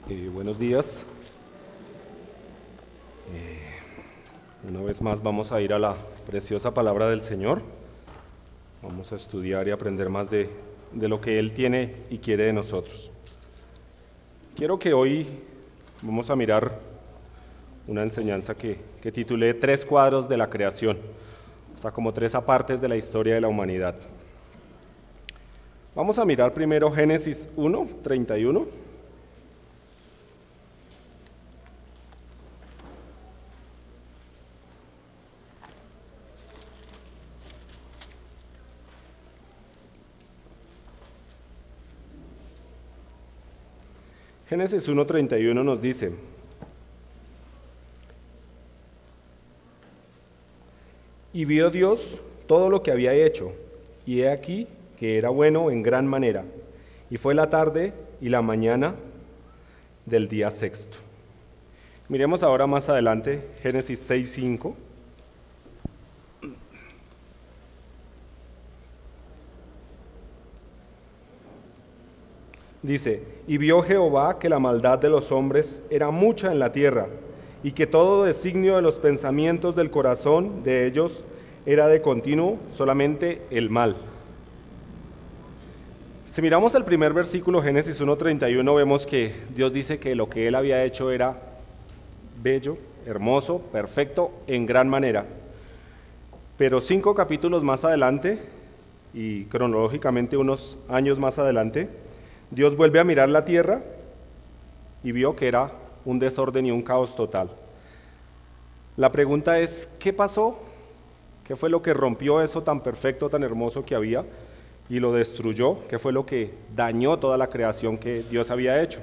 Buenos días. Una vez más vamos a ir a la preciosa palabra del Señor. Vamos a estudiar y aprender más de lo que Él tiene y quiere de nosotros. Quiero que hoy vamos a mirar una enseñanza que titulé 3 cuadros de la creación, o sea, como 3 apartes de la historia de la humanidad. Vamos a mirar primero Génesis 1:31. Génesis 1:31 nos dice: y vio Dios todo lo que había hecho, y he aquí que era bueno en gran manera, y fue la tarde y la mañana del día sexto. Miremos ahora más adelante Génesis 6:5. Dice: y vio Jehová que la maldad de los hombres era mucha en la tierra, y que todo designio de los pensamientos del corazón de ellos era de continuo solamente el mal. Si miramos el primer versículo, Génesis 1:31, vemos que Dios dice que lo que Él había hecho era bello, hermoso, perfecto, en gran manera. Pero 5 capítulos más adelante, y cronológicamente unos años más adelante, Dios vuelve a mirar la tierra y vio que era un desorden y un caos total. La pregunta es, ¿qué pasó? ¿Qué fue lo que rompió eso tan perfecto, tan hermoso que había y lo destruyó? ¿Qué fue lo que dañó toda la creación que Dios había hecho?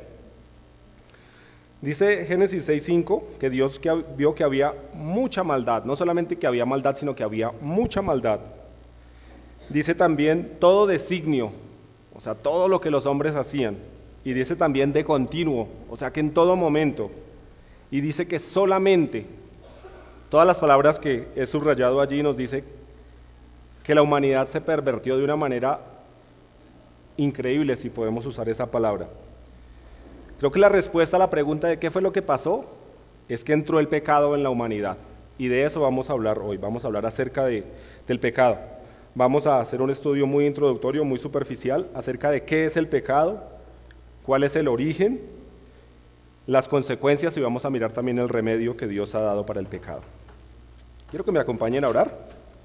Dice Génesis 6:5 que Dios vio que había mucha maldad, no solamente que había maldad, sino que había mucha maldad. Dice también todo designio, o sea, todo lo que los hombres hacían. Y dice también de continuo, o sea, que en todo momento. Y dice que solamente, todas las palabras que he subrayado allí nos dice que la humanidad se pervertió de una manera increíble, si podemos usar esa palabra. Creo que la respuesta a la pregunta de qué fue lo que pasó es que entró el pecado en la humanidad. Y de eso vamos a hablar hoy, vamos a hablar acerca del pecado. Vamos a hacer un estudio muy introductorio, muy superficial, acerca de qué es el pecado, cuál es el origen, las consecuencias, y vamos a mirar también el remedio que Dios ha dado para el pecado. Quiero que me acompañen a orar.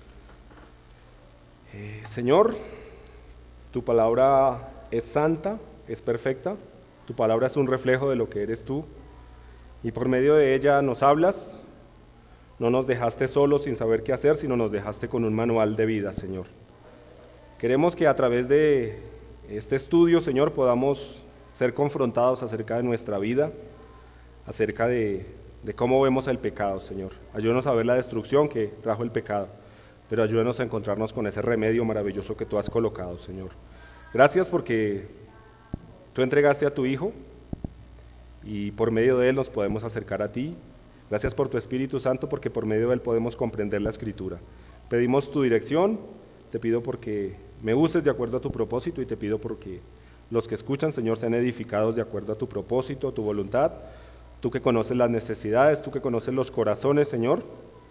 Señor, tu palabra es santa, es perfecta, tu palabra es un reflejo de lo que eres tú, y por medio de ella nos hablas. No nos dejaste solos sin saber qué hacer, sino nos dejaste con un manual de vida, Señor. Queremos que a través de este estudio, Señor, podamos ser confrontados acerca de nuestra vida, acerca de cómo vemos el pecado, Señor. Ayúdanos a ver la destrucción que trajo el pecado, pero ayúdanos a encontrarnos con ese remedio maravilloso que tú has colocado, Señor. Gracias porque tú entregaste a tu Hijo y por medio de Él nos podemos acercar a ti. Gracias por tu Espíritu Santo, porque por medio de Él podemos comprender la Escritura. Pedimos tu dirección, te pido porque me uses de acuerdo a tu propósito, y te pido porque los que escuchan, Señor, sean edificados de acuerdo a tu propósito, a tu voluntad. Tú que conoces las necesidades, tú que conoces los corazones, Señor,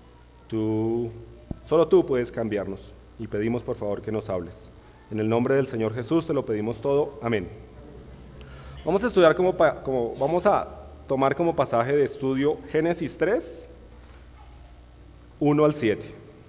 solo tú puedes cambiarnos, y pedimos por favor que nos hables. En el nombre del Señor Jesús te lo pedimos todo, amén. Vamos a estudiar vamos a tomar como pasaje de estudio Génesis 3, 1 al 7.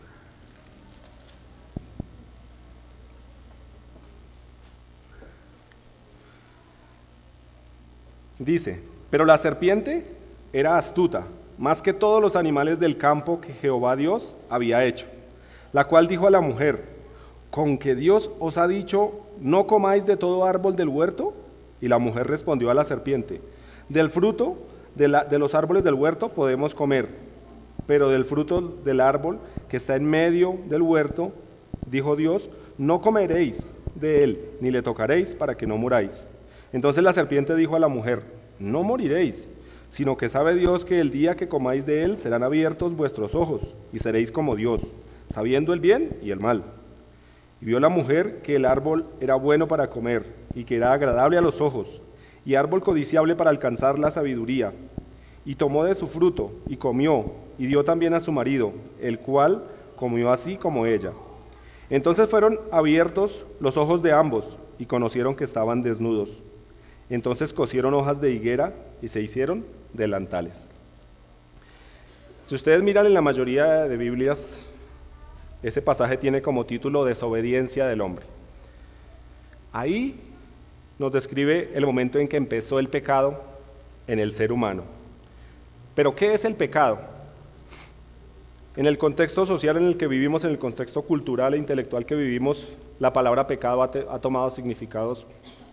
Dice: pero la serpiente era astuta, más que todos los animales del campo que Jehová Dios había hecho, la cual dijo a la mujer: ¿con que Dios os ha dicho, no comáis de todo árbol del huerto? Y la mujer respondió a la serpiente: del fruto de los árboles del huerto podemos comer, pero del fruto del árbol que está en medio del huerto, dijo Dios, no comeréis de él, ni le tocaréis, para que no muráis. Entonces la serpiente dijo a la mujer: no moriréis, sino que sabe Dios que el día que comáis de él serán abiertos vuestros ojos, y seréis como Dios, sabiendo el bien y el mal. Y vio la mujer que el árbol era bueno para comer, y que era agradable a los ojos, y árbol codiciable para alcanzar la sabiduría. Y tomó de su fruto, y comió, y dio también a su marido, el cual comió así como ella. Entonces fueron abiertos los ojos de ambos, y conocieron que estaban desnudos. Entonces cosieron hojas de higuera, y se hicieron delantales. Si ustedes miran en la mayoría de Biblias, ese pasaje tiene como título Desobediencia del hombre. Ahí nos describe el momento en que empezó el pecado en el ser humano. Pero ¿qué es el pecado? En el contexto social en el que vivimos, en el contexto cultural e intelectual que vivimos, la palabra pecado ha tomado significados.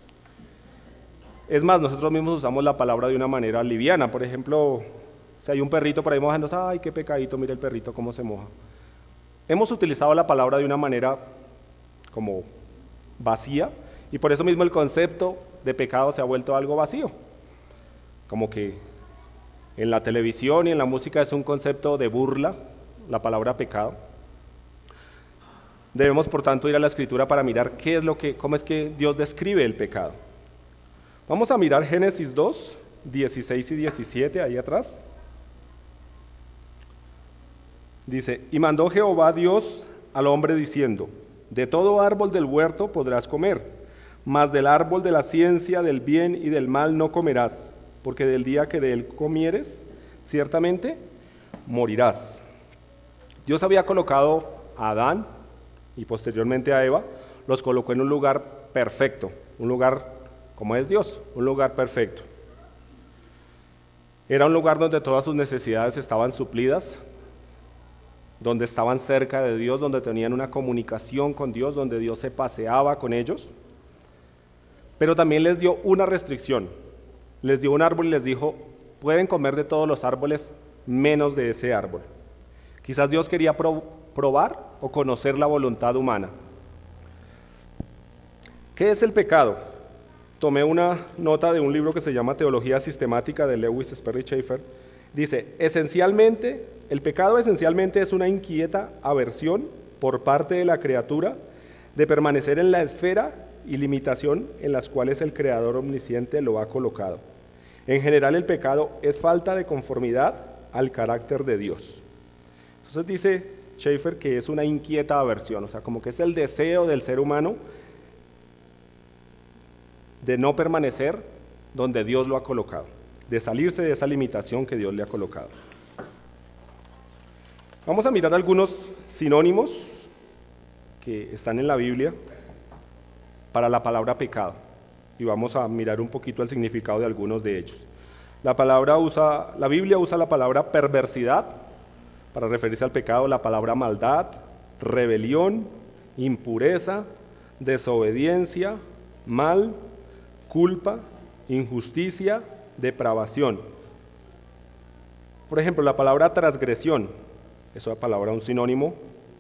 Es más, nosotros mismos usamos la palabra de una manera liviana. Por ejemplo, si hay un perrito por ahí mojándose, ¡ay, qué pecadito! Mira el perrito cómo se moja. Hemos utilizado la palabra de una manera como vacía, y por eso mismo el concepto de pecado se ha vuelto algo vacío. Como que en la televisión y en la música es un concepto de burla, la palabra pecado. Debemos, por tanto, ir a la Escritura para mirar cómo es que Dios describe el pecado. Vamos a mirar Génesis 2, 16 y 17, ahí atrás. Dice, y mandó Jehová Dios al hombre diciendo, de todo árbol del huerto podrás comer, mas del árbol de la ciencia del bien y del mal no comerás, porque del día que de él comieres, ciertamente morirás. Dios había colocado a Adán y posteriormente a Eva, los colocó en un lugar perfecto, un lugar como es Dios, un lugar perfecto. Era un lugar donde todas sus necesidades estaban suplidas, donde estaban cerca de Dios, donde tenían una comunicación con Dios, donde Dios se paseaba con ellos, pero también les dio una restricción, les dio un árbol y les dijo, pueden comer de todos los árboles menos de ese árbol. Quizás Dios quería probar o conocer la voluntad humana. ¿Qué es el pecado? Tomé una nota de un libro que se llama Teología Sistemática de Lewis Sperry Chafer. Dice, el pecado esencialmente es una inquieta aversión por parte de la criatura de permanecer en la esfera y limitación en las cuales el Creador omnisciente lo ha colocado. En general, el pecado es falta de conformidad al carácter de Dios. Entonces dice Schaeffer que es una inquieta aversión, o sea, como que es el deseo del ser humano de no permanecer donde Dios lo ha colocado, de salirse de esa limitación que Dios le ha colocado. Vamos a mirar algunos sinónimos que están en la Biblia para la palabra pecado y vamos a mirar un poquito el significado de algunos de ellos. La Biblia usa la palabra perversidad para referirse al pecado, la palabra maldad, rebelión, impureza, desobediencia, mal, culpa, injusticia, depravación. Por ejemplo, la palabra transgresión, es una palabra, un sinónimo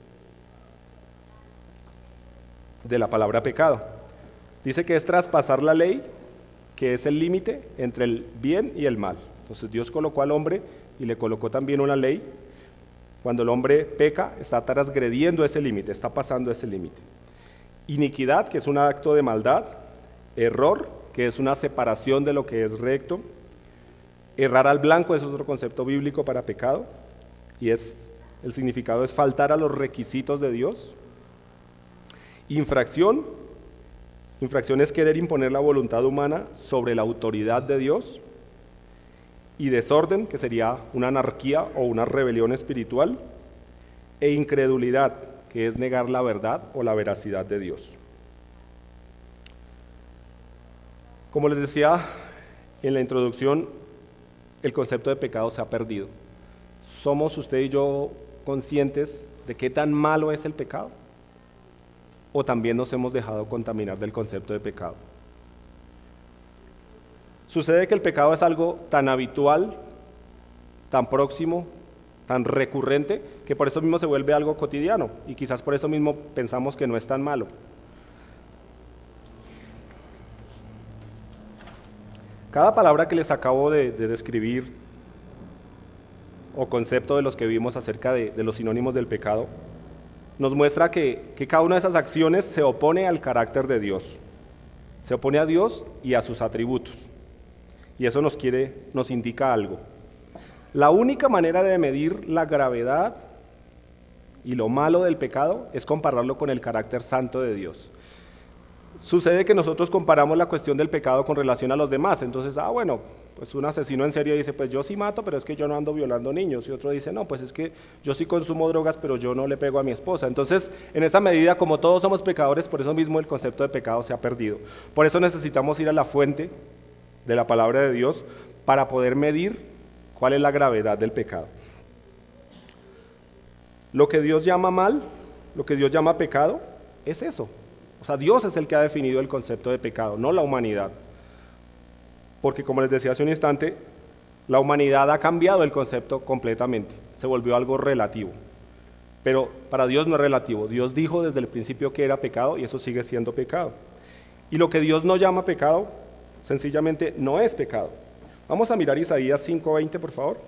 de la palabra pecado. Dice que es traspasar la ley, que es el límite entre el bien y el mal. Entonces Dios colocó al hombre y le colocó también una ley. Cuando el hombre peca, está transgrediendo ese límite, está pasando ese límite. Iniquidad, que es un acto de maldad. Error, que es una separación de lo que es recto. Errar al blanco es otro concepto bíblico para pecado, y el significado es faltar a los requisitos de Dios. Infracción es querer imponer la voluntad humana sobre la autoridad de Dios. Y desorden, que sería una anarquía o una rebelión espiritual. E incredulidad, que es negar la verdad o la veracidad de Dios. Como les decía en la introducción, el concepto de pecado se ha perdido. ¿Somos usted y yo conscientes de qué tan malo es el pecado? ¿O también nos hemos dejado contaminar del concepto de pecado? Sucede que el pecado es algo tan habitual, tan próximo, tan recurrente, que por eso mismo se vuelve algo cotidiano, y quizás por eso mismo pensamos que no es tan malo. Cada palabra que les acabo de describir, o concepto de los que vimos acerca de los sinónimos del pecado, nos muestra que cada una de esas acciones se opone al carácter de Dios, se opone a Dios y a sus atributos. Y eso nos indica algo. La única manera de medir la gravedad y lo malo del pecado es compararlo con el carácter santo de Dios. Sucede que nosotros comparamos la cuestión del pecado con relación a los demás. Entonces, bueno, pues un asesino en serie dice, pues yo sí mato, pero es que yo no ando violando niños. Y otro dice, no, pues es que yo sí consumo drogas, pero yo no le pego a mi esposa. Entonces, en esa medida, como todos somos pecadores, por eso mismo el concepto de pecado se ha perdido. Por eso necesitamos ir a la fuente de la palabra de Dios para poder medir cuál es la gravedad del pecado. Lo que Dios llama mal, lo que Dios llama pecado, es eso. O sea, Dios es el que ha definido el concepto de pecado, no la humanidad. Porque como les decía hace un instante, la humanidad ha cambiado el concepto completamente, se volvió algo relativo. Pero para Dios no es relativo, Dios dijo desde el principio que era pecado y eso sigue siendo pecado. Y lo que Dios no llama pecado, sencillamente no es pecado. Vamos a mirar Isaías 5:20, por favor.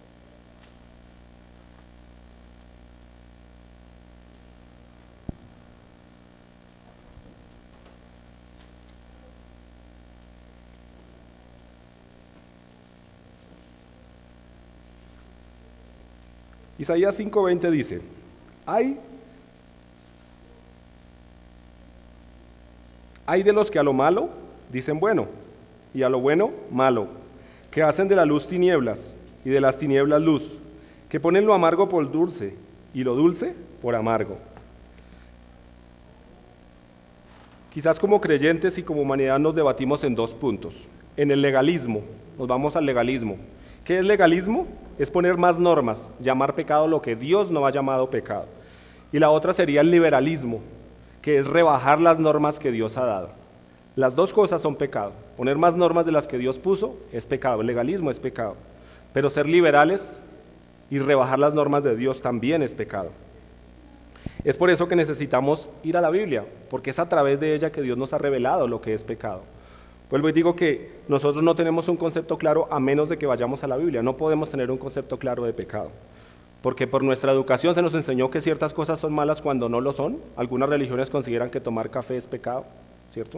Isaías 5:20 dice, hay de los que a lo malo dicen bueno, y a lo bueno malo, que hacen de la luz tinieblas, y de las tinieblas luz, que ponen lo amargo por dulce, y lo dulce por amargo. Quizás como creyentes y como humanidad nos debatimos en dos puntos. En el legalismo, nos vamos al legalismo. ¿Qué es legalismo? Es poner más normas, llamar pecado lo que Dios no ha llamado pecado. Y la otra sería el liberalismo, que es rebajar las normas que Dios ha dado. Las dos cosas son pecado. Poner más normas de las que Dios puso es pecado, el legalismo es pecado. Pero ser liberales y rebajar las normas de Dios también es pecado. Es por eso que necesitamos ir a la Biblia, porque es a través de ella que Dios nos ha revelado lo que es pecado. Vuelvo y digo que nosotros no tenemos un concepto claro a menos de que vayamos a la Biblia. No podemos tener un concepto claro de pecado, porque por nuestra educación se nos enseñó que ciertas cosas son malas cuando no lo son. Algunas religiones consideran que tomar café es pecado, ¿cierto?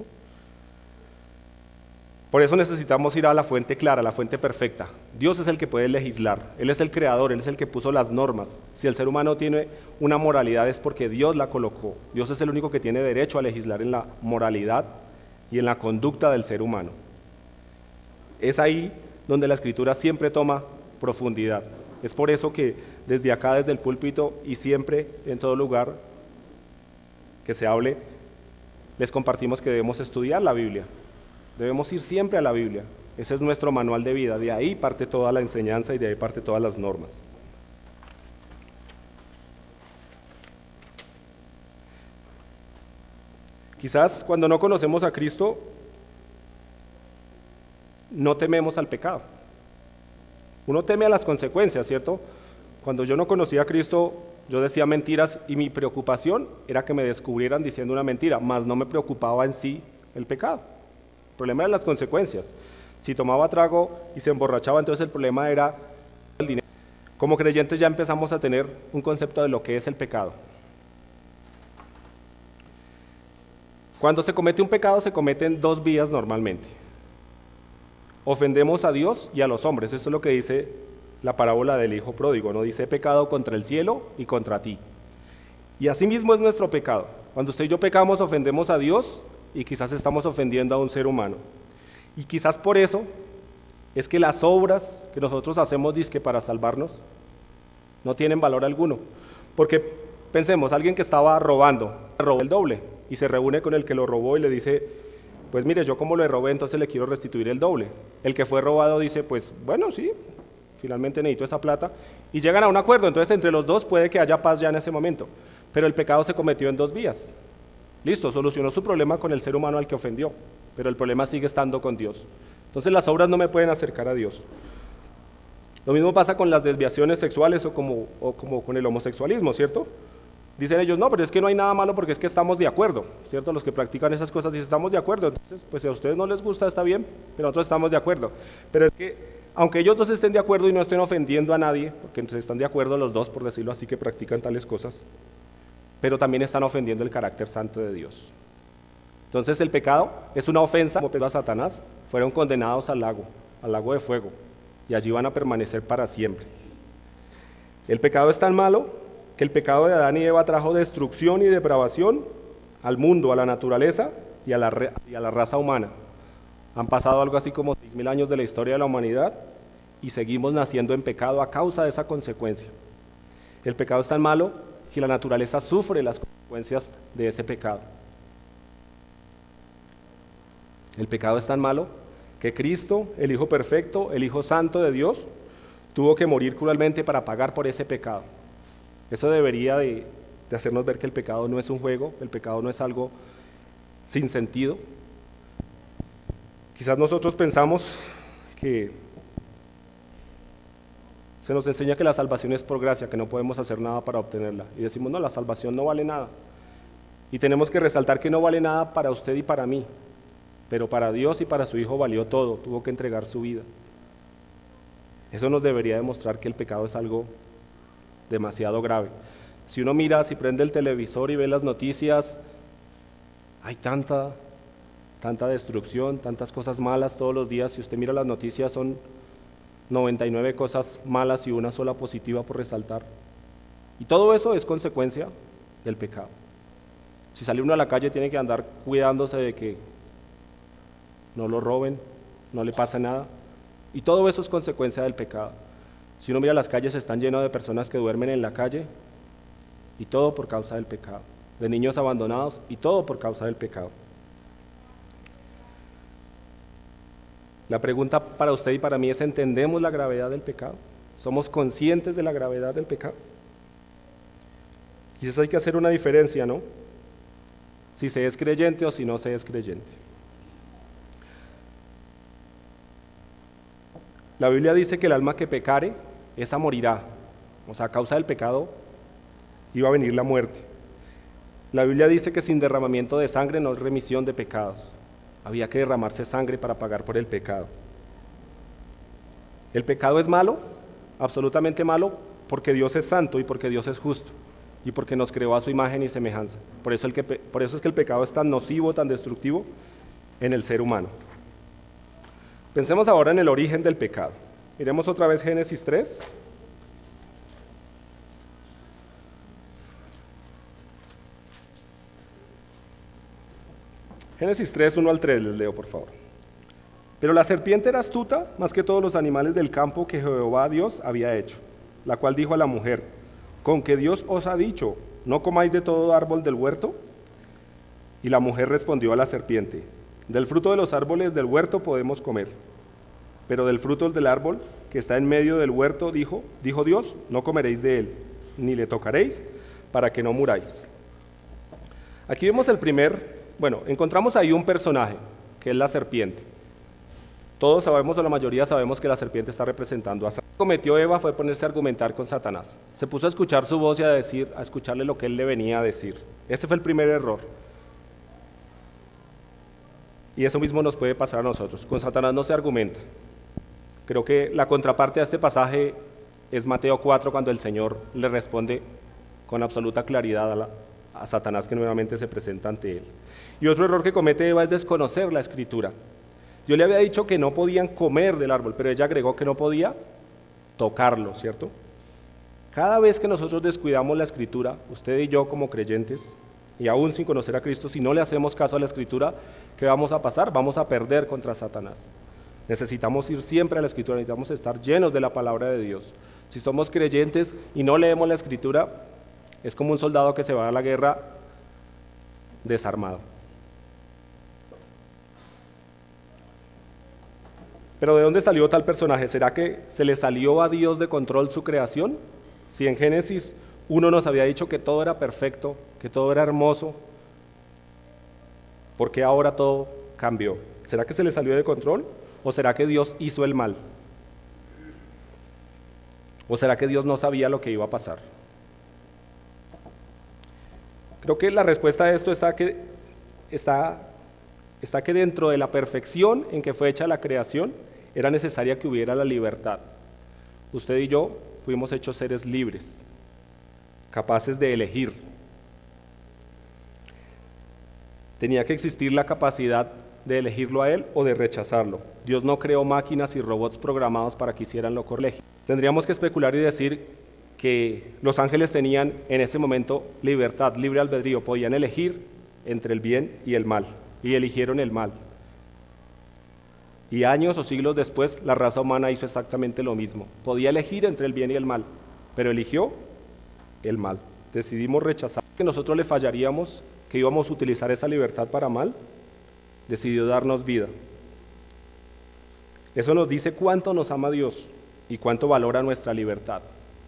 Por eso necesitamos ir a la fuente clara, a la fuente perfecta. Dios es el que puede legislar, Él es el creador, Él es el que puso las normas. Si el ser humano tiene una moralidad es porque Dios la colocó. Dios es el único que tiene derecho a legislar en la moralidad y en la conducta del ser humano. Es ahí donde la Escritura siempre toma profundidad. Es por eso que desde acá, desde el púlpito y siempre en todo lugar que se hable, les compartimos que debemos estudiar la Biblia. Debemos ir siempre a la Biblia. Ese es nuestro manual de vida. De ahí parte toda la enseñanza y de ahí parte todas las normas. Quizás cuando no conocemos a Cristo, no tememos al pecado. Uno teme a las consecuencias, ¿cierto? Cuando yo no conocía a Cristo, yo decía mentiras y mi preocupación era que me descubrieran diciendo una mentira, mas no me preocupaba en sí el pecado. El problema eran las consecuencias. Si tomaba trago y se emborrachaba, entonces el problema era el dinero. Como creyentes ya empezamos a tener un concepto de lo que es el pecado. Cuando se comete un pecado, se cometen dos vías normalmente. Ofendemos a Dios y a los hombres. Eso es lo que dice la parábola del hijo pródigo, ¿no? Dice, he pecado contra el cielo y contra ti. Y así mismo es nuestro pecado. Cuando usted y yo pecamos, ofendemos a Dios y quizás estamos ofendiendo a un ser humano. Y quizás por eso es que las obras que nosotros hacemos dizque para salvarnos no tienen valor alguno. Porque pensemos, alguien que estaba robó el doble y se reúne con el que lo robó y le dice, pues mire, yo como le robé, entonces le quiero restituir el doble. El que fue robado dice, pues bueno, sí, finalmente necesito esa plata, y llegan a un acuerdo. Entonces entre los dos puede que haya paz ya en ese momento, pero el pecado se cometió en dos vías. Listo, solucionó su problema con el ser humano al que ofendió, pero el problema sigue estando con Dios. Entonces las obras no me pueden acercar a Dios. Lo mismo pasa con las desviaciones sexuales o como con el homosexualismo, ¿cierto? Dicen ellos, no, pero es que no hay nada malo porque es que estamos de acuerdo, ¿cierto? Los que practican esas cosas dicen, estamos de acuerdo. Entonces, pues si a ustedes no les gusta, está bien, pero nosotros estamos de acuerdo. Pero es que, aunque ellos dos estén de acuerdo y no estén ofendiendo a nadie, porque entonces están de acuerdo los dos, por decirlo así, que practican tales cosas, pero también están ofendiendo el carácter santo de Dios. Entonces el pecado es una ofensa, como a Satanás, fueron condenados al lago. al lago de fuego, y allí van a permanecer para siempre. El pecado es tan malo que el pecado de Adán y Eva trajo destrucción y depravación al mundo, a la naturaleza y a la raza humana. Han pasado algo así como 6.000 años de la historia de la humanidad y seguimos naciendo en pecado a causa de esa consecuencia. El pecado es tan malo que la naturaleza sufre las consecuencias de ese pecado. El pecado es tan malo que Cristo, el Hijo perfecto, el Hijo santo de Dios, tuvo que morir cruelmente para pagar por ese pecado. Eso debería de hacernos ver que el pecado no es un juego, el pecado no es algo sin sentido. Quizás nosotros pensamos que se nos enseña que la salvación es por gracia, que no podemos hacer nada para obtenerla. Y decimos, no, la salvación no vale nada. Y tenemos que resaltar que no vale nada para usted y para mí, pero para Dios y para su Hijo valió todo, tuvo que entregar su vida. Eso nos debería demostrar que el pecado es algo demasiado grave. Si uno mira, si prende el televisor y ve las noticias, hay tanta destrucción, tantas cosas malas todos los días. Si usted mira las noticias, son 99 cosas malas y una sola positiva por resaltar. Y todo eso es consecuencia del pecado. Si sale uno a la calle, tiene que andar cuidándose de que no lo roben, no le pase nada. Y todo eso es consecuencia del pecado. Si uno mira las calles, están llenas de personas que duermen en la calle, y todo por causa del pecado. De niños abandonados, y todo por causa del pecado. La pregunta para usted y para mí es: ¿entendemos la gravedad del pecado? ¿Somos conscientes de la gravedad del pecado? Quizás hay que hacer una diferencia, ¿no? Si se es creyente o si no se es creyente. La Biblia dice que el alma que pecare, esa morirá. O sea, a causa del pecado iba a venir la muerte. La Biblia dice que sin derramamiento de sangre no hay remisión de pecados. Había que derramarse sangre para pagar por el pecado. El pecado es malo, absolutamente malo, porque Dios es santo y porque Dios es justo y porque nos creó a su imagen y semejanza. Por eso es que el pecado es tan nocivo, tan destructivo en el ser humano. Pensemos ahora en el origen del pecado. Miremos otra vez Génesis 3. Génesis 3, 1 al 3, les leo por favor. Pero la serpiente era astuta más que todos los animales del campo que Jehová Dios había hecho, la cual dijo a la mujer: ¿con que Dios os ha dicho, no comáis de todo árbol del huerto? Y la mujer respondió a la serpiente: del fruto de los árboles del huerto podemos comer, pero del fruto del árbol que está en medio del huerto, dijo Dios, no comeréis de él, ni le tocaréis, para que no muráis. Aquí vemos encontramos ahí un personaje, que es la serpiente. Todos sabemos, o la mayoría sabemos, que la serpiente está representando a Satanás. Lo que cometió Eva fue ponerse a argumentar con Satanás. Se puso a escuchar su voz y a escucharle lo que él le venía a decir. Ese fue el primer error. Y eso mismo nos puede pasar a nosotros. Con Satanás no se argumenta. Creo que la contraparte a este pasaje es Mateo 4, cuando el Señor le responde con absoluta claridad a Satanás, que nuevamente se presenta ante él. Y otro error que comete Eva es desconocer la Escritura. Yo le había dicho que no podían comer del árbol, pero ella agregó que no podía tocarlo, ¿cierto? Cada vez que nosotros descuidamos la Escritura, usted y yo como creyentes, y aún sin conocer a Cristo, si no le hacemos caso a la Escritura, ¿qué vamos a pasar? Vamos a perder contra Satanás. Necesitamos ir siempre a la Escritura, necesitamos estar llenos de la palabra de Dios. Si somos creyentes y no leemos la Escritura, es como un soldado que se va a la guerra desarmado. Pero ¿de dónde salió tal personaje? ¿Será que se le salió a Dios de control su creación? Si en Génesis 1 nos había dicho que todo era perfecto, que todo era hermoso, ¿por qué ahora todo cambió? ¿Será que se le salió de control? ¿O será que Dios hizo el mal? ¿O será que Dios no sabía lo que iba a pasar? Creo que la respuesta a esto está que dentro de la perfección en que fue hecha la creación, era necesaria que hubiera la libertad. Usted y yo fuimos hechos seres libres, capaces de elegir. Tenía que existir la capacidad de elegirlo a Él o de rechazarlo. Dios no creó máquinas y robots programados para que hicieran lo correcto. Tendríamos que especular y decir que los ángeles tenían en ese momento libertad, libre albedrío, podían elegir entre el bien y el mal, y eligieron el mal. Y años o siglos después, la raza humana hizo exactamente lo mismo. Podía elegir entre el bien y el mal, pero eligió el mal. Decidimos rechazar que nosotros le fallaríamos, que íbamos a utilizar esa libertad para mal. Decidió darnos vida. Eso nos dice cuánto nos ama Dios y cuánto valora nuestra libertad.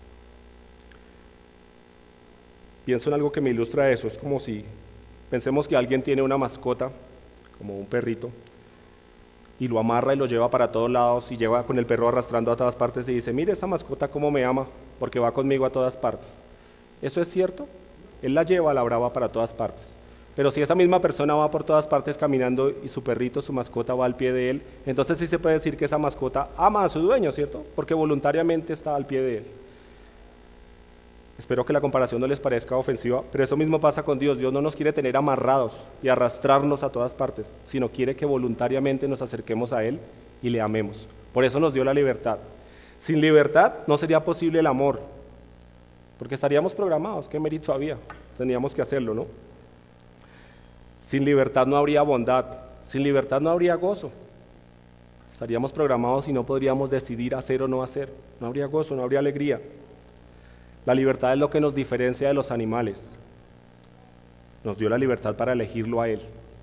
Pienso en algo que me ilustra eso. Es como si pensemos que alguien tiene una mascota, como un perrito, y lo amarra y lo lleva para todos lados y lleva con el perro arrastrando a todas partes y dice, mire esta mascota cómo me ama, porque va conmigo a todas partes. ¿Eso es cierto? Él la lleva a la brava para todas partes. Pero si esa misma persona va por todas partes caminando y su perrito, su mascota va al pie de él, entonces sí se puede decir que esa mascota ama a su dueño, ¿cierto? Porque voluntariamente está al pie de él. Espero que la comparación no les parezca ofensiva, pero eso mismo pasa con Dios. Dios no nos quiere tener amarrados y arrastrarnos a todas partes, sino quiere que voluntariamente nos acerquemos a Él y le amemos. Por eso nos dio la libertad. Sin libertad no sería posible el amor, porque estaríamos programados. ¿Qué mérito había? Tendríamos que hacerlo, ¿no? Sin libertad no habría bondad, sin libertad no habría gozo. Estaríamos programados y no podríamos decidir hacer o no hacer. No habría gozo, no habría alegría. La libertad es lo que nos diferencia de los animales. Nos dio la libertad para elegirlo a Él.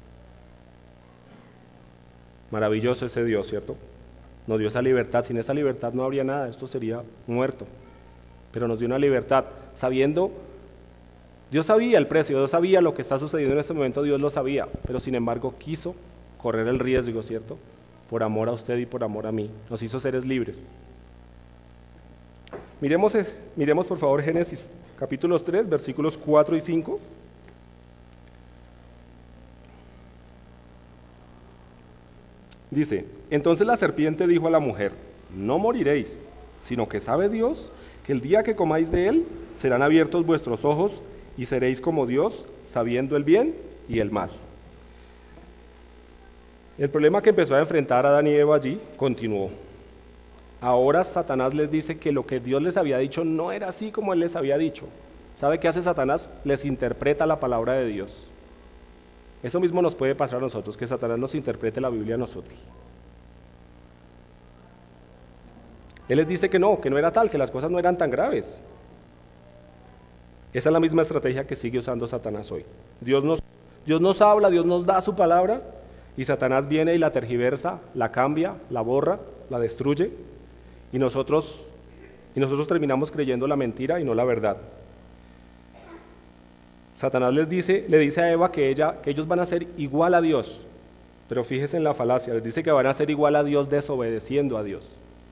Maravilloso ese Dios, ¿cierto? Nos dio esa libertad. Sin esa libertad no habría nada, esto sería muerto. Pero nos dio una libertad, sabiendo, Dios sabía el precio, Dios sabía lo que está sucediendo en este momento, Dios lo sabía, pero sin embargo quiso correr el riesgo, ¿cierto? Por amor a usted y por amor a mí. Nos hizo seres libres. Miremos por favor Génesis capítulos 3, versículos 4 y 5. Dice, entonces la serpiente dijo a la mujer, no moriréis, sino que sabe Dios que el día que comáis de él, serán abiertos vuestros ojos y seréis como Dios, sabiendo el bien y el mal. El problema que empezó a enfrentar Adán y Eva allí continuó. Ahora Satanás les dice que lo que Dios les había dicho no era así como Él les había dicho. ¿Sabe qué hace Satanás? Les interpreta la palabra de Dios. Eso mismo nos puede pasar a nosotros, que Satanás nos interprete la Biblia a nosotros. Él les dice que no era tal, que las cosas no eran tan graves. Esa es la misma estrategia que sigue usando Satanás hoy. Dios nos habla, Dios nos da su palabra, y Satanás viene y la tergiversa, la cambia, la borra, la destruye, y nosotros terminamos creyendo la mentira y no la verdad. Satanás le dice a Eva que ellos van a ser igual a Dios, pero fíjese en la falacia, les dice que van a ser igual a Dios desobedeciendo a Dios.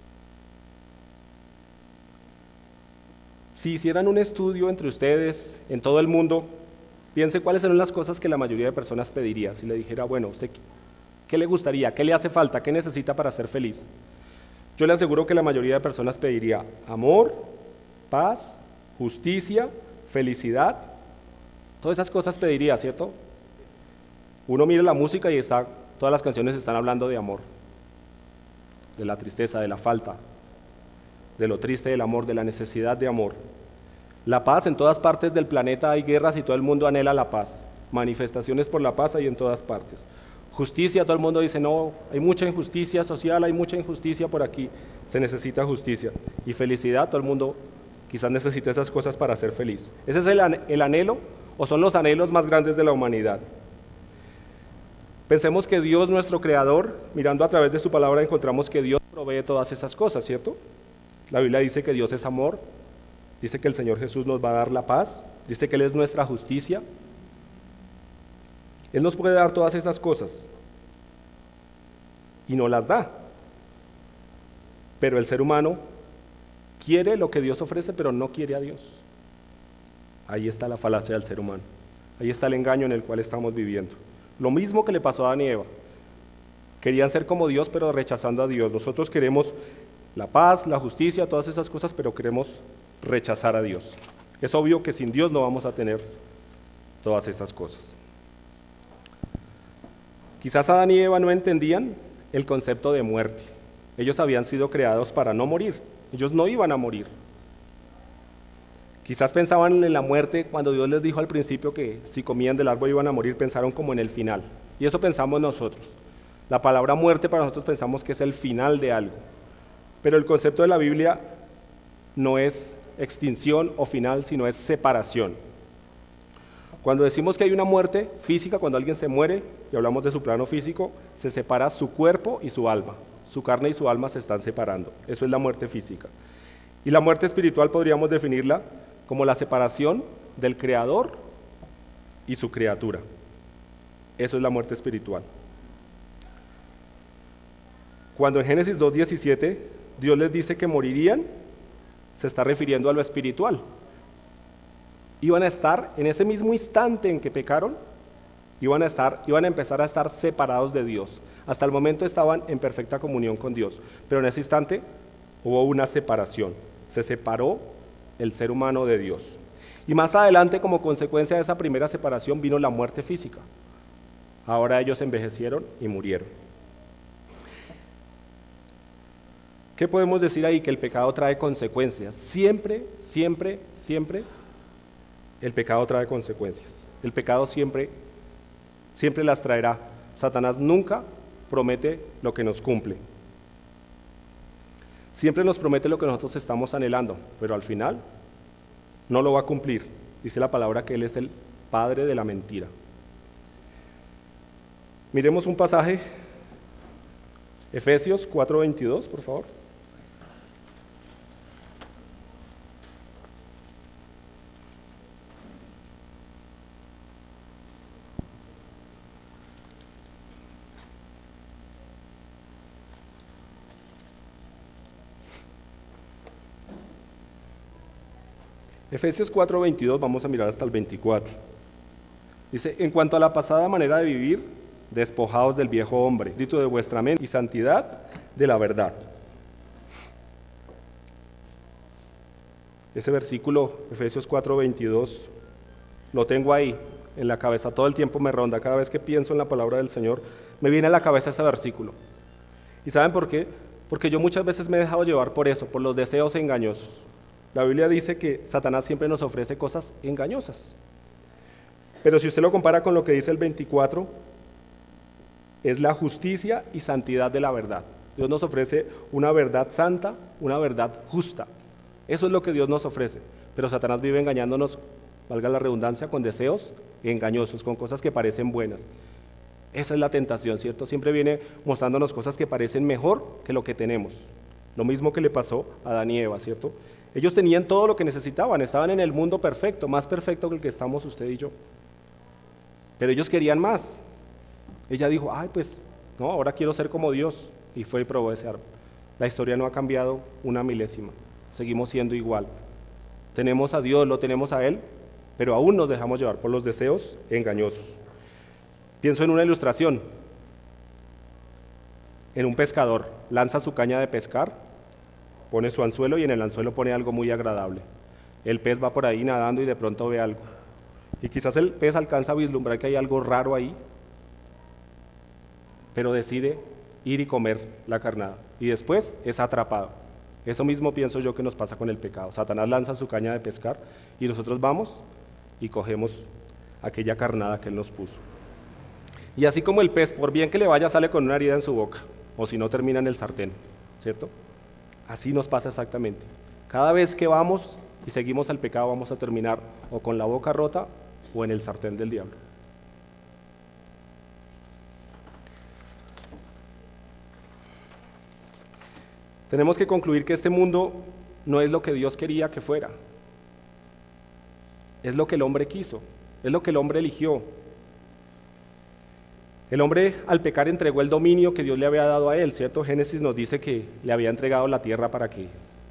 Si hicieran un estudio entre ustedes, en todo el mundo, piense cuáles son las cosas que la mayoría de personas pediría. Si le dijera, bueno, ¿usted qué le gustaría? ¿Qué le hace falta? ¿Qué necesita para ser feliz? Yo le aseguro que la mayoría de personas pediría amor, paz, justicia, felicidad. Todas esas cosas pediría, ¿cierto? Uno mira la música y todas las canciones están hablando de amor, de la tristeza, de la falta, de lo triste del amor, de la necesidad de amor. La paz, en todas partes del planeta hay guerras y todo el mundo anhela la paz. Manifestaciones por la paz hay en todas partes. Justicia, todo el mundo dice, no, hay mucha injusticia social, hay mucha injusticia por aquí, se necesita justicia. Y felicidad, todo el mundo quizás necesita esas cosas para ser feliz. ¿Ese es el anhelo o son los anhelos más grandes de la humanidad? Pensemos que Dios, nuestro Creador, mirando a través de su palabra, encontramos que Dios provee todas esas cosas, ¿cierto? La Biblia dice que Dios es amor, dice que el Señor Jesús nos va a dar la paz, dice que Él es nuestra justicia. Él nos puede dar todas esas cosas y no las da. Pero el ser humano quiere lo que Dios ofrece, pero no quiere a Dios. Ahí está la falacia del ser humano. Ahí está el engaño en el cual estamos viviendo. Lo mismo que le pasó a Adán y Eva. Querían ser como Dios, pero rechazando a Dios. Nosotros queremos la paz, la justicia, todas esas cosas, pero queremos rechazar a Dios. Es obvio que sin Dios no vamos a tener todas esas cosas. Quizás Adán y Eva no entendían el concepto de muerte. Ellos habían sido creados para no morir, ellos no iban a morir. Quizás pensaban en la muerte cuando Dios les dijo al principio que si comían del árbol iban a morir, pensaron como en el final. Y eso pensamos nosotros. La palabra muerte para nosotros pensamos que es el final de algo. Pero el concepto de la Biblia no es extinción o final, sino es separación. Cuando decimos que hay una muerte física, cuando alguien se muere y hablamos de su plano físico, se separa su cuerpo y su alma. Su carne y su alma se están separando. Eso es la muerte física. Y la muerte espiritual podríamos definirla como la separación del Creador y su criatura. Eso es la muerte espiritual. Cuando en Génesis 2:17 Dios les dice que morirían, se está refiriendo a lo espiritual. Iban a estar en ese mismo instante en que pecaron, iban a empezar a estar separados de Dios. Hasta el momento estaban en perfecta comunión con Dios, pero en ese instante hubo una separación. Se separó el ser humano de Dios. Y más adelante, como consecuencia de esa primera separación, vino la muerte física. Ahora ellos envejecieron y murieron. ¿Qué podemos decir ahí? Que el pecado trae consecuencias. Siempre, siempre, siempre el pecado trae consecuencias. El pecado siempre las traerá. Satanás nunca promete lo que nos cumple. Siempre nos promete lo que nosotros estamos anhelando, pero al final no lo va a cumplir. Dice la palabra que Él es el padre de la mentira. Miremos un pasaje, Efesios 4:22, por favor. Efesios 4:22, vamos a mirar hasta el 24. Dice, en cuanto a la pasada manera de vivir, despojaos del viejo hombre, dito de vuestra mente y santidad de la verdad. Ese versículo, Efesios 4:22, lo tengo ahí en la cabeza, todo el tiempo me ronda, cada vez que pienso en la palabra del Señor, me viene a la cabeza ese versículo. ¿Y saben por qué? Porque yo muchas veces me he dejado llevar por eso, por los deseos engañosos. La Biblia dice que Satanás siempre nos ofrece cosas engañosas. Pero si usted lo compara con lo que dice el 24, es la justicia y santidad de la verdad. Dios nos ofrece una verdad santa, una verdad justa. Eso es lo que Dios nos ofrece. Pero Satanás vive engañándonos, valga la redundancia, con deseos engañosos, con cosas que parecen buenas. Esa es la tentación, ¿cierto? Siempre viene mostrándonos cosas que parecen mejor que lo que tenemos. Lo mismo que le pasó a Adán y Eva, ¿cierto? Ellos tenían todo lo que necesitaban, estaban en el mundo perfecto, más perfecto que el que estamos usted y yo. Pero ellos querían más. Ella dijo, ay, pues, no, ahora quiero ser como Dios. Y fue y probó ese árbol. La historia no ha cambiado una milésima. Seguimos siendo igual. Tenemos a Dios, lo tenemos a Él, pero aún nos dejamos llevar por los deseos engañosos. Pienso en una ilustración. En un pescador, lanza su caña de pescar, pone su anzuelo y en el anzuelo pone algo muy agradable. El pez va por ahí nadando y de pronto ve algo. Y quizás el pez alcanza a vislumbrar que hay algo raro ahí, pero decide ir y comer la carnada. Y después es atrapado. Eso mismo pienso yo que nos pasa con el pecado. Satanás lanza su caña de pescar y nosotros vamos y cogemos aquella carnada que él nos puso. Y así como el pez, por bien que le vaya, sale con una herida en su boca, o si no termina en el sartén, ¿cierto? Así nos pasa exactamente. Cada vez que vamos y seguimos al pecado, vamos a terminar o con la boca rota o en el sartén del diablo. Tenemos que concluir que este mundo no es lo que Dios quería que fuera. Es lo que el hombre quiso, es lo que el hombre eligió. El hombre al pecar entregó el dominio que Dios le había dado a él, ¿cierto? Génesis nos dice que le había entregado la tierra para que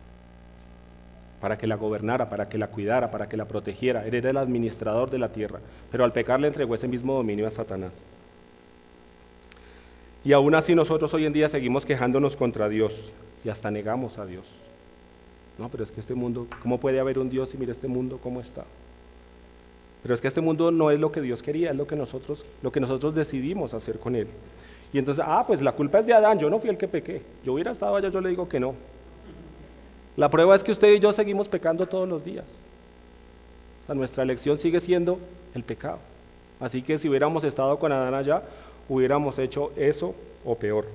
la gobernara, para que la cuidara, para que la protegiera. Él era el administrador de la tierra, pero al pecar le entregó ese mismo dominio a Satanás. Y aún así nosotros hoy en día seguimos quejándonos contra Dios y hasta negamos a Dios. No, pero es que este mundo, ¿cómo puede haber un Dios y mira este mundo cómo está? Pero es que este mundo no es lo que Dios quería, es lo que nosotros decidimos hacer con él. Y entonces, pues la culpa es de Adán, yo no fui el que pequé. Yo hubiera estado allá, yo le digo que no. La prueba es que usted y yo seguimos pecando todos los días. O sea, nuestra elección sigue siendo el pecado. Así que si hubiéramos estado con Adán allá, hubiéramos hecho eso o peor.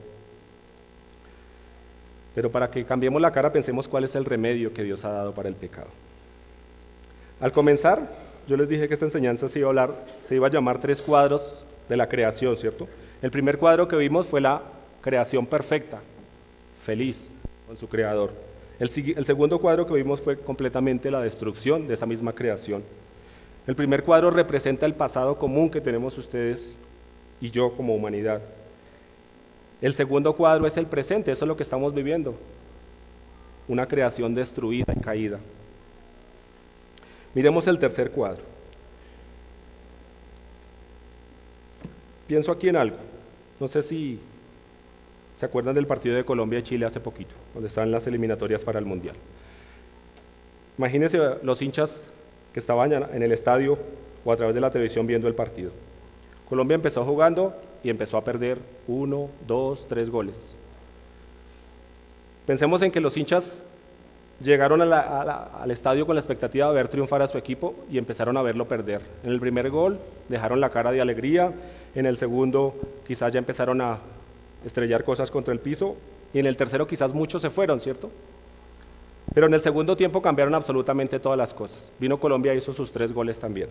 Pero para que cambiemos la cara, pensemos cuál es el remedio que Dios ha dado para el pecado. Al comenzar, yo les dije que esta enseñanza se iba a llamar 3 cuadros de la creación, ¿cierto? El primer cuadro que vimos fue la creación perfecta, feliz con su creador. El segundo cuadro que vimos fue completamente la destrucción de esa misma creación. El primer cuadro representa el pasado común que tenemos ustedes y yo como humanidad. El segundo cuadro es el presente, eso es lo que estamos viviendo, una creación destruida y caída. Miremos el tercer cuadro. Pienso aquí en algo, no sé si se acuerdan del partido de Colombia y Chile hace poquito, donde estaban las eliminatorias para el Mundial. Imagínense los hinchas que estaban en el estadio o a través de la televisión viendo el partido. Colombia empezó jugando y empezó a perder 1, 2, 3 goles. Pensemos en que los hinchas llegaron al estadio con la expectativa de ver triunfar a su equipo y empezaron a verlo perder. En el primer gol dejaron la cara de alegría, en el segundo quizás ya empezaron a estrellar cosas contra el piso y en el tercero quizás muchos se fueron, ¿cierto? Pero en el segundo tiempo cambiaron absolutamente todas las cosas. Vino Colombia y hizo sus 3 goles también.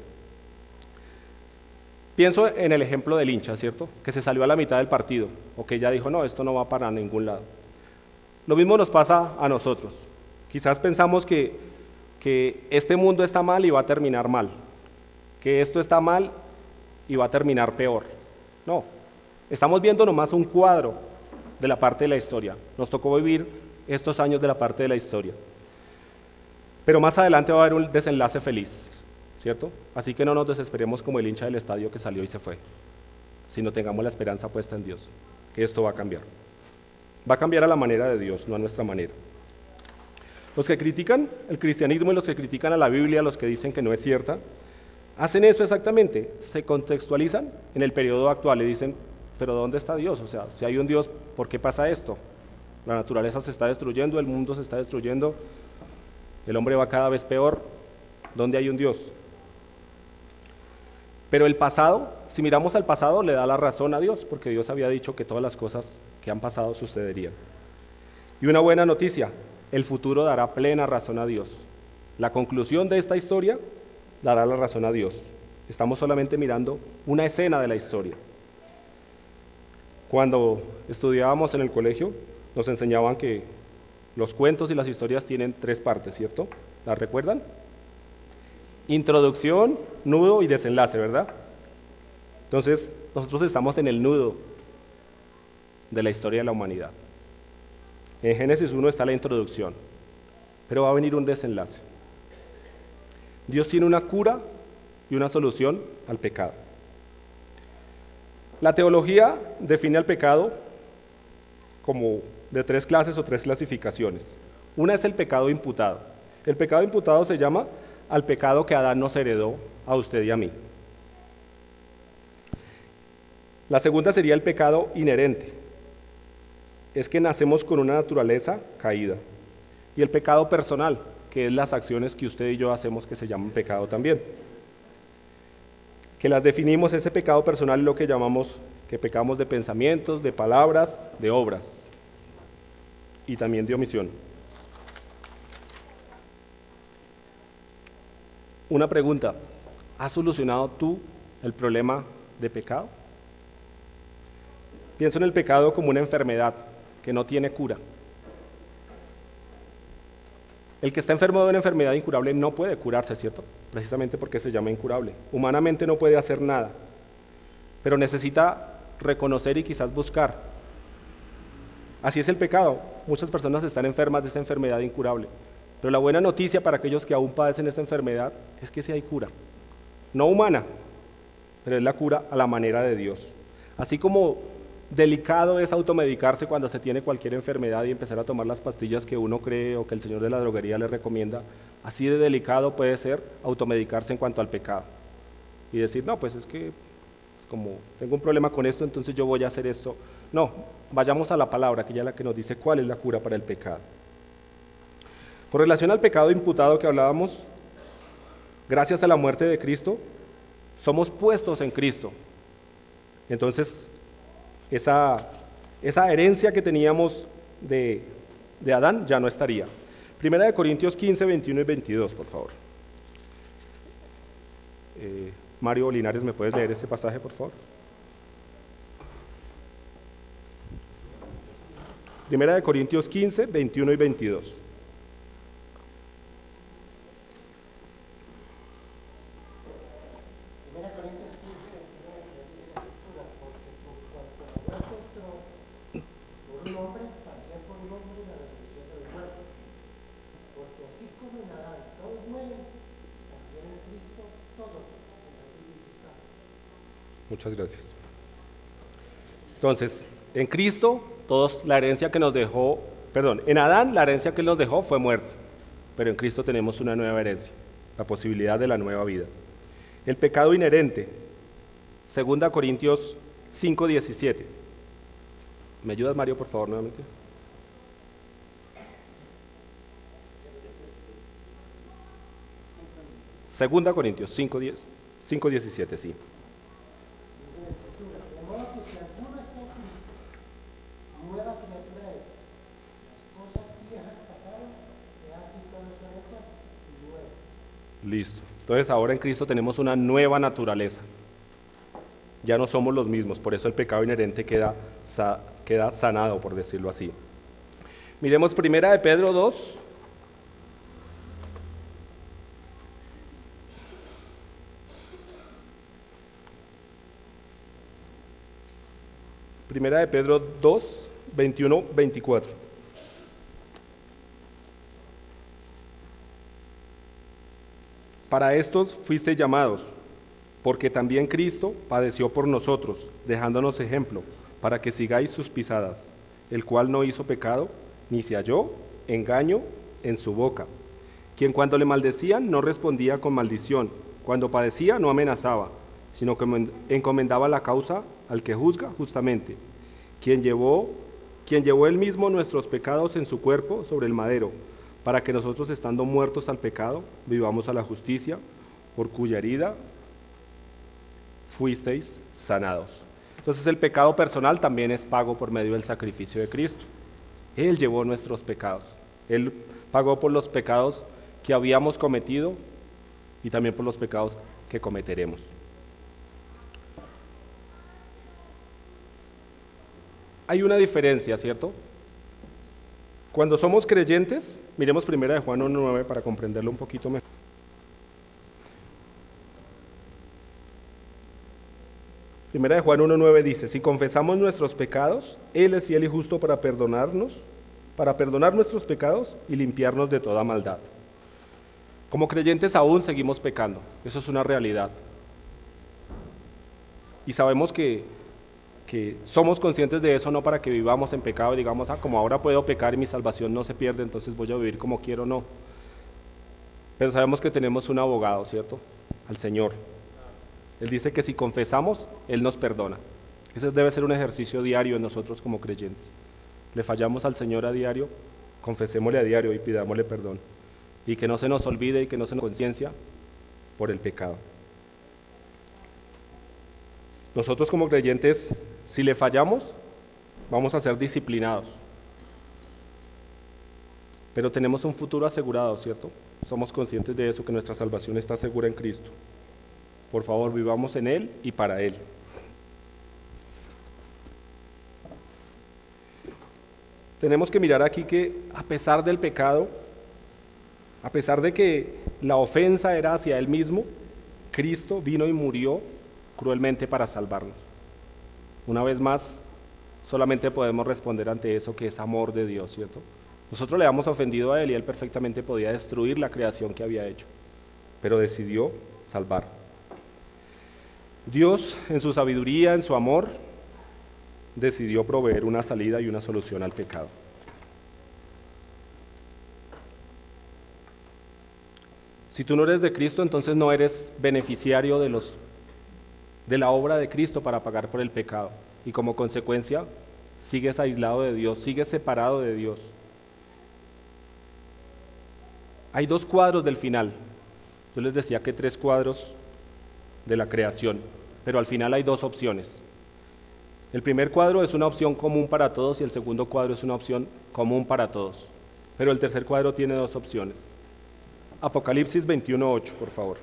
Pienso en el ejemplo del hincha, ¿cierto? Que se salió a la mitad del partido o que ya dijo, no, esto no va para ningún lado. Lo mismo nos pasa a nosotros. Quizás pensamos que este mundo está mal y va a terminar mal, que esto está mal y va a terminar peor. No, estamos viendo nomás un cuadro de la parte de la historia. Nos tocó vivir estos años de la parte de la historia. Pero más adelante va a haber un desenlace feliz, ¿cierto? Así que no nos desesperemos como el hincha del estadio que salió y se fue, sino tengamos la esperanza puesta en Dios, que esto va a cambiar. Va a cambiar a la manera de Dios, no a nuestra manera. Los que critican el cristianismo y los que critican a la Biblia, los que dicen que no es cierta, hacen eso exactamente, se contextualizan en el periodo actual y dicen, pero ¿dónde está Dios? O sea, si hay un Dios, ¿por qué pasa esto? La naturaleza se está destruyendo, el mundo se está destruyendo, el hombre va cada vez peor, ¿dónde hay un Dios? Pero el pasado, si miramos al pasado, le da la razón a Dios, porque Dios había dicho que todas las cosas que han pasado sucederían. Y una buena noticia, el futuro dará plena razón a Dios. La conclusión de esta historia dará la razón a Dios. Estamos solamente mirando una escena de la historia. Cuando estudiábamos en el colegio, nos enseñaban que los cuentos y las historias tienen 3 partes, ¿cierto? ¿Las recuerdan? Introducción, nudo y desenlace, ¿verdad? Entonces, nosotros estamos en el nudo de la historia de la humanidad. En Génesis 1 está la introducción, pero va a venir un desenlace. Dios tiene una cura y una solución al pecado. La teología define al pecado como de 3 clases o 3 clasificaciones. Una es el pecado imputado. El pecado imputado se llama al pecado que Adán nos heredó a usted y a mí. La segunda sería el pecado inherente. Es que nacemos con una naturaleza caída. Y el pecado personal, que es las acciones que usted y yo hacemos que se llaman pecado también. Que las definimos, ese pecado personal es lo que llamamos que pecamos de pensamientos, de palabras, de obras y también de omisión. Una pregunta, ¿has solucionado tú el problema de pecado? Pienso en el pecado como una enfermedad que no tiene cura. El que está enfermo de una enfermedad incurable no puede curarse, ¿cierto? Precisamente porque se llama incurable. Humanamente no puede hacer nada, pero necesita reconocer y quizás buscar. Así es el pecado. Muchas personas están enfermas de esa enfermedad incurable, pero la buena noticia para aquellos que aún padecen esa enfermedad es que sí hay cura. No humana, pero es la cura a la manera de Dios. Así como delicado es automedicarse cuando se tiene cualquier enfermedad y empezar a tomar las pastillas que uno cree o que el señor de la droguería le recomienda, así de delicado puede ser automedicarse en cuanto al pecado. y decir, no, pues es que es como, tengo un problema con esto, entonces yo voy a hacer esto. No, vayamos a la palabra, que ya es la que nos dice cuál es la cura para el pecado. Con relación al pecado imputado que hablábamos, gracias a la muerte de Cristo, somos puestos en Cristo. Entonces, esa herencia que teníamos de Adán ya no estaría. Primera de Corintios 15, 21 y 22, por favor. Mario Linares, ¿me puedes leer ese pasaje, por favor? Primera de Corintios 15, 21 y 22. Muchas gracias. Entonces, en Cristo, la herencia que nos dejó, en Adán la herencia que nos dejó fue muerte, pero en Cristo tenemos una nueva herencia, la posibilidad de la nueva vida. El pecado inherente, 2 Corintios 5, 17. ¿Me ayudas, Mario, por favor, nuevamente? Segunda Corintios 5, 17, sí. Listo. Entonces ahora en Cristo tenemos una nueva naturaleza. Ya no somos los mismos, por eso el pecado inherente queda sanado, por decirlo así. Miremos primera de Pedro 2. Primera de Pedro 2, 21, 24. Para estos fuisteis llamados, porque también Cristo padeció por nosotros, dejándonos ejemplo, para que sigáis sus pisadas, el cual no hizo pecado, ni se halló engaño en su boca, quien cuando le maldecían no respondía con maldición, cuando padecía no amenazaba, sino que encomendaba la causa al que juzga justamente, quien llevó él mismo nuestros pecados en su cuerpo sobre el madero, para que nosotros, estando muertos al pecado, vivamos a la justicia, por cuya herida fuisteis sanados. Entonces el pecado personal también es pago por medio del sacrificio de Cristo. Él llevó nuestros pecados, Él pagó por los pecados que habíamos cometido y también por los pecados que cometeremos. Hay una diferencia, ¿cierto? Cuando somos creyentes, miremos primera de Juan 1:9 para comprenderlo un poquito mejor. Primera de Juan 1:9 dice, si confesamos nuestros pecados, Él es fiel y justo para perdonar nuestros pecados y limpiarnos de toda maldad. Como creyentes aún seguimos pecando, eso es una realidad. Y sabemos que somos conscientes de eso, no para que vivamos en pecado y digamos, como ahora puedo pecar y mi salvación no se pierde, entonces voy a vivir como quiero, no. Pero sabemos que tenemos un abogado, ¿cierto? Al Señor. Él dice que si confesamos, Él nos perdona. Ese debe ser un ejercicio diario en nosotros como creyentes. Le fallamos al Señor a diario, confesémosle a diario y pidámosle perdón. Y que no se nos olvide y que no se nos conciencia por el pecado. Nosotros como creyentes, si le fallamos, vamos a ser disciplinados. Pero tenemos un futuro asegurado, ¿cierto? Somos conscientes de eso, que nuestra salvación está segura en Cristo. Por favor, vivamos en Él y para Él. Tenemos que mirar aquí que a pesar del pecado, a pesar de que la ofensa era hacia Él mismo, Cristo vino y murió cruelmente para salvarnos. Una vez más, solamente podemos responder ante eso, que es amor de Dios, ¿cierto? Nosotros le habíamos ofendido a Él y Él perfectamente podía destruir la creación que había hecho, pero decidió salvar. Dios, en su sabiduría, en su amor, decidió proveer una salida y una solución al pecado. Si tú no eres de Cristo, entonces no eres beneficiario de los de la obra de Cristo para pagar por el pecado. Y como consecuencia, sigues aislado de Dios, sigues separado de Dios. Hay dos cuadros del final. Yo les decía que 3 cuadros de la creación, pero al final hay 2 opciones. El primer cuadro es una opción común para todos y el segundo cuadro es una opción común para todos. Pero el tercer cuadro tiene 2 opciones. Apocalipsis 21:8, por favor.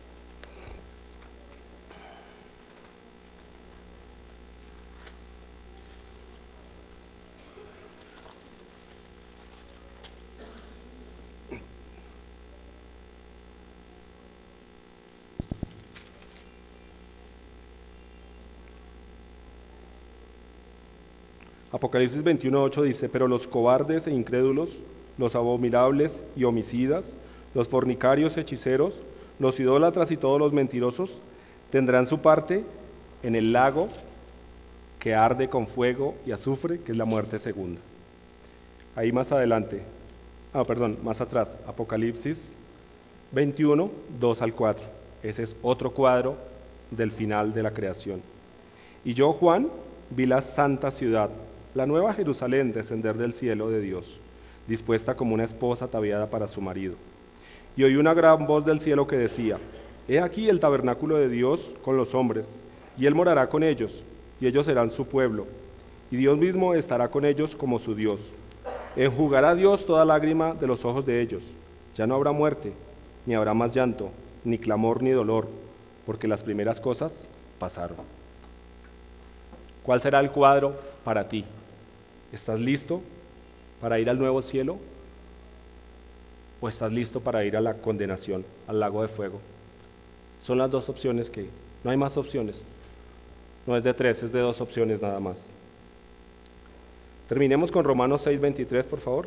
Apocalipsis 21:8 dice: pero los cobardes e incrédulos, los abominables y homicidas, los fornicarios, hechiceros, los idólatras y todos los mentirosos tendrán su parte en el lago que arde con fuego y azufre, que es la muerte segunda. Ahí más adelante, más atrás, Apocalipsis 21:2-4. Ese es otro cuadro del final de la creación. Y yo, Juan, vi la santa ciudad, la nueva Jerusalén, descender del cielo de Dios, dispuesta como una esposa ataviada para su marido. Y oí una gran voz del cielo que decía: he aquí el tabernáculo de Dios con los hombres, y Él morará con ellos, y ellos serán su pueblo, y Dios mismo estará con ellos como su Dios. Enjugará Dios toda lágrima de los ojos de ellos. Ya no habrá muerte, ni habrá más llanto, ni clamor, ni dolor, porque las primeras cosas pasaron. ¿Cuál será el cuadro para ti? ¿Estás listo para ir al nuevo cielo? ¿O estás listo para ir a la condenación, al lago de fuego? Son las 2 opciones que... No hay más opciones. No es de 3, es de 2 opciones nada más. Terminemos con Romanos 6:23, por favor.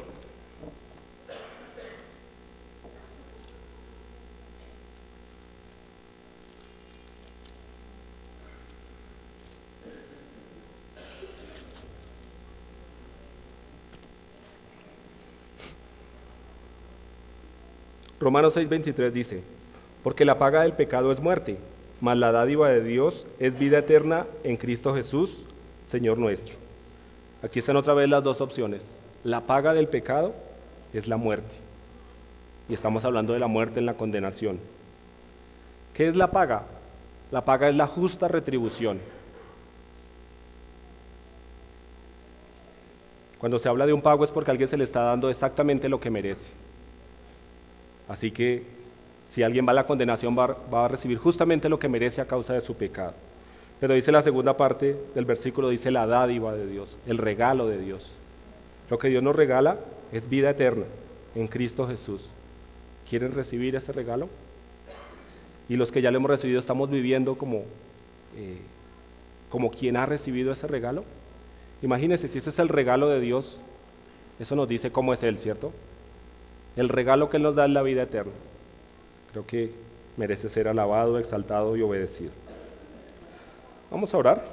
Romanos 6:23 dice: porque la paga del pecado es muerte, mas la dádiva de Dios es vida eterna en Cristo Jesús, Señor nuestro. Aquí están otra vez las 2 opciones. La paga del pecado es la muerte. Y estamos hablando de la muerte en la condenación. ¿Qué es la paga? La paga es la justa retribución. Cuando se habla de un pago es porque a alguien se le está dando exactamente lo que merece. Así que si alguien va a la condenación va a recibir justamente lo que merece a causa de su pecado. Pero dice la segunda parte del versículo, dice la dádiva de Dios, el regalo de Dios. Lo que Dios nos regala es vida eterna en Cristo Jesús. ¿Quieren recibir ese regalo? Y los que ya lo hemos recibido, ¿estamos viviendo como quien ha recibido ese regalo? Imagínense, si ese es el regalo de Dios, eso nos dice cómo es Él, ¿cierto? El regalo que Él nos da es la vida eterna. Creo que merece ser alabado, exaltado y obedecido. Vamos a orar.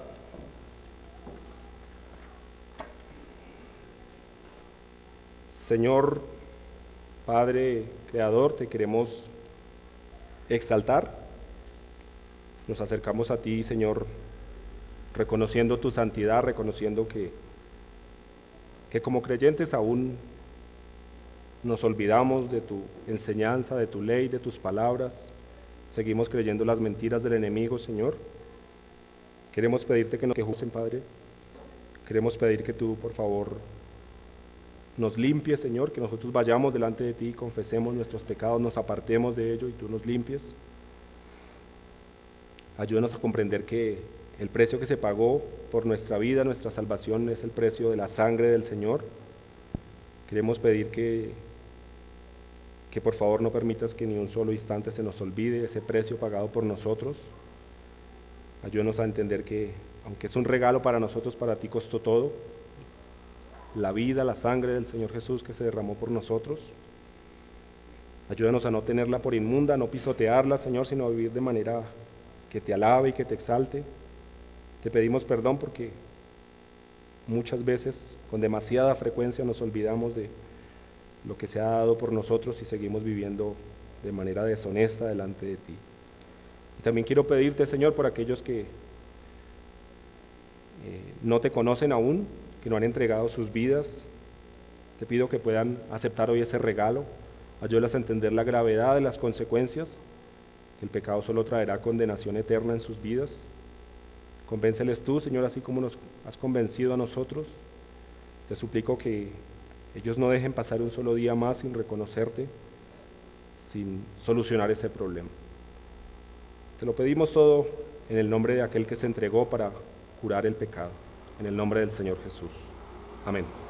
Señor, Padre Creador, te queremos exaltar. Nos acercamos a ti, Señor, reconociendo tu santidad, reconociendo que como creyentes aún nos olvidamos de tu enseñanza, de tu ley, de tus palabras. Seguimos creyendo las mentiras del enemigo, Señor. Queremos pedirte que nos juzguen, Padre. Queremos pedir que tú, por favor, nos limpies, Señor, que nosotros vayamos delante de ti, confesemos nuestros pecados, nos apartemos de ello y tú nos limpies. Ayúdanos a comprender que el precio que se pagó por nuestra vida, nuestra salvación, es el precio de la sangre del Señor. Queremos pedir que por favor no permitas que ni un solo instante se nos olvide ese precio pagado por nosotros. Ayúdanos a entender que, aunque es un regalo para nosotros, para ti costó todo. La vida, la sangre del Señor Jesús que se derramó por nosotros. Ayúdanos a no tenerla por inmunda, a no pisotearla, Señor, sino a vivir de manera que te alabe y que te exalte. Te pedimos perdón porque muchas veces, con demasiada frecuencia, nos olvidamos de lo que se ha dado por nosotros y seguimos viviendo de manera deshonesta delante de ti. También quiero pedirte, Señor, por aquellos que no te conocen aún, que no han entregado sus vidas. Te pido que puedan aceptar hoy ese regalo. Ayúdalas a entender la gravedad de las consecuencias, que el pecado solo traerá condenación eterna en sus vidas. Convénceles tú, Señor, así como nos has convencido a nosotros. Te suplico que ellos no dejen pasar un solo día más sin reconocerte, sin solucionar ese problema. Te lo pedimos todo en el nombre de aquel que se entregó para curar el pecado, en el nombre del Señor Jesús. Amén.